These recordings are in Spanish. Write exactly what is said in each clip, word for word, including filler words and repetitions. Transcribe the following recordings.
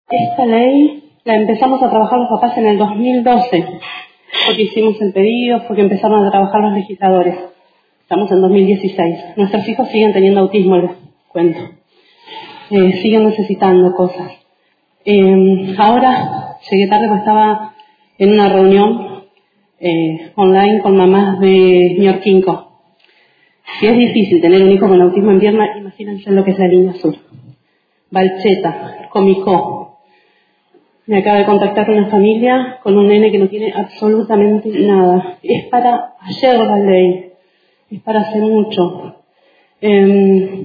Esta ley la empezamos a trabajar los papás en el dos mil doce, porque hicimos el pedido, porque empezaron a trabajar los legisladores. Estamos en dos mil dieciséis. Nuestros hijos siguen teniendo autismo, les cuento. Eh, siguen necesitando cosas. Eh, ahora llegué tarde porque estaba en una reunión eh, online con mamás de Ñorquinco. Si es difícil tener un hijo con autismo en pierna, imagínense lo que es la línea sur. Valcheta, Comicó. Me acaba de contactar una familia con un nene que no tiene absolutamente nada. Es para ayer la ley, es para hace mucho. Eh,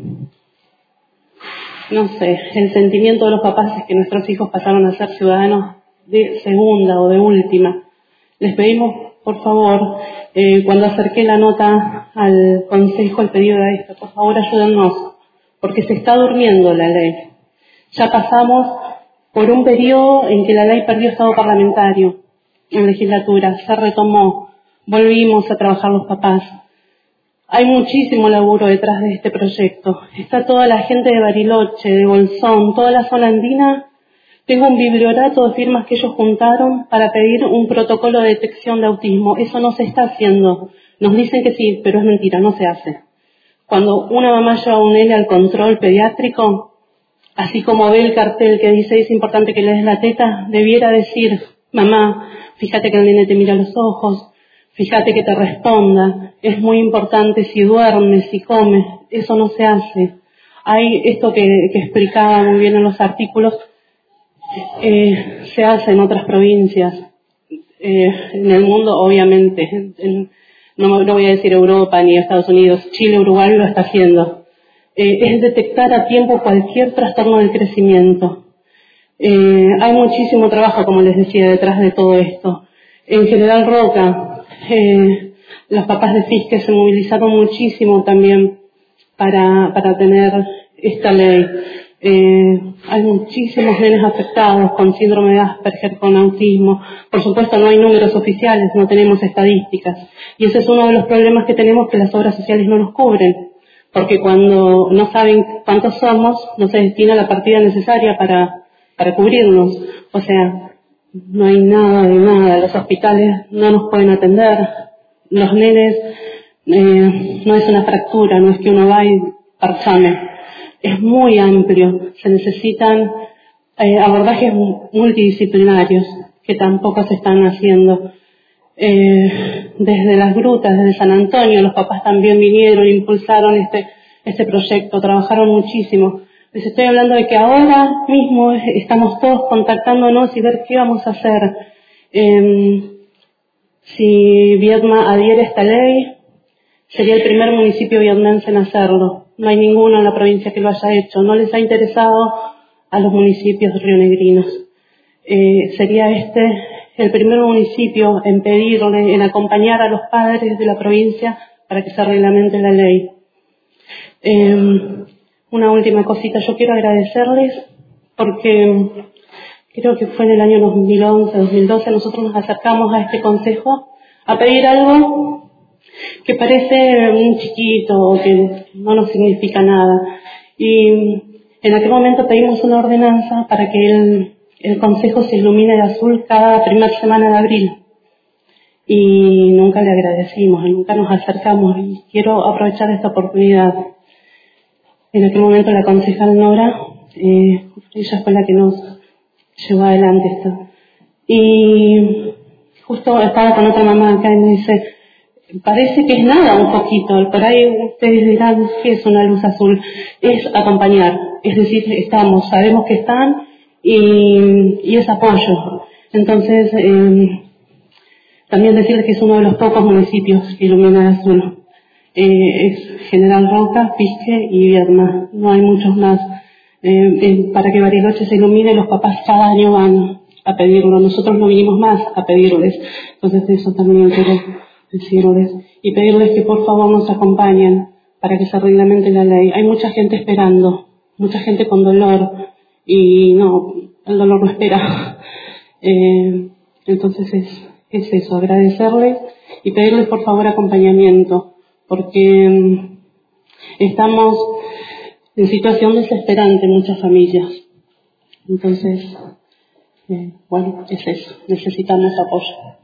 no sé, el sentimiento de los papás es que nuestros hijos pasaron a ser ciudadanos de segunda o de última. Les pedimos, por favor, eh, cuando acerqué la nota al consejo, el pedido de esto, por favor ayúdennos, porque se está durmiendo la ley. Ya pasamos por un periodo en que la ley perdió estado parlamentario en legislatura, se retomó, volvimos a trabajar los papás. Hay muchísimo laburo detrás de este proyecto. Está toda la gente de Bariloche, de Bolsón, toda la zona andina. Tengo un bibliorato de firmas que ellos juntaron para pedir un protocolo de detección de autismo. Eso no se está haciendo. Nos dicen que sí, pero es mentira, no se hace. Cuando una mamá lleva a un nene al control pediátrico, así como ve el cartel que dice es importante que le des la teta, debiera decir, mamá, fíjate que el nene te mira a los ojos, fíjate que te responda, es muy importante si duerme, si come, eso no se hace. Hay esto que, que explicaba muy bien en los artículos, eh, se hace en otras provincias, eh, en el mundo obviamente, en, no, no voy a decir Europa ni Estados Unidos, Chile, Uruguay lo está haciendo. Eh, es detectar a tiempo cualquier trastorno del crecimiento. Eh, hay muchísimo trabajo, como les decía, detrás de todo esto. En General Roca, eh, los papás de Fisque se movilizaron muchísimo también para, para tener esta ley. Eh, hay muchísimos nenes afectados con síndrome de Asperger, con autismo. Por supuesto, no hay números oficiales, no tenemos estadísticas. Y ese es uno de los problemas que tenemos, que las obras sociales no nos cubren. Porque cuando no saben cuántos somos, no se destina la partida necesaria para, para cubrirnos. O sea, no hay nada de nada. Los hospitales no nos pueden atender. Los nenes, eh, no es una fractura, no es que uno va y parchame. Es muy amplio. Se necesitan eh, abordajes multidisciplinarios que tampoco se están haciendo. Eh, desde las grutas, desde San Antonio, los papás también vinieron, impulsaron este, este proyecto, trabajaron muchísimo. Les estoy hablando de que ahora mismo estamos todos contactándonos y ver qué vamos a hacer. Eh, si Viedma adhiere a esta ley, sería el primer municipio vietnamense en hacerlo. No hay ninguno en la provincia que lo haya hecho. No les ha interesado a los municipios rionegrinos. Eh, sería este el primer municipio en pedirle, en acompañar a los padres de la provincia para que se reglamente la ley. Eh, una última cosita, yo quiero agradecerles porque creo que fue en el año dos mil once, dos mil doce, nosotros nos acercamos a este consejo a pedir algo que parece muy chiquito, que no nos significa nada. Y en aquel momento pedimos una ordenanza para que el El consejo se ilumine de azul cada primera semana de abril. Y nunca le agradecimos, nunca nos acercamos. Y quiero aprovechar esta oportunidad. En aquel momento la concejal Nora, eh, ella fue la que nos llevó adelante esto. Y justo estaba con otra mamá acá y me dice, parece que es nada un poquito. Por ahí ustedes dirán, ¿qué es una luz azul? Es acompañar. Es decir, estamos, sabemos que están, Y, y es apoyo. Entonces, eh, también decirles que es uno de los pocos municipios que ilumina de azul. Eh, es General Roca, Fisque y Viedma. No hay muchos más. Eh, eh, para que Bariloche se ilumine, los papás cada año van a pedirlo. Nosotros no vinimos más a pedirles. Entonces, eso también quiero decirles. Y pedirles que por favor nos acompañen para que se reglamente la ley. Hay mucha gente esperando, mucha gente con dolor. Y no, el dolor no espera. Eh, entonces es, es eso, agradecerles y pedirles por favor acompañamiento, porque um, estamos en situación desesperante en muchas familias. Entonces, eh, bueno, es eso, necesitamos apoyo.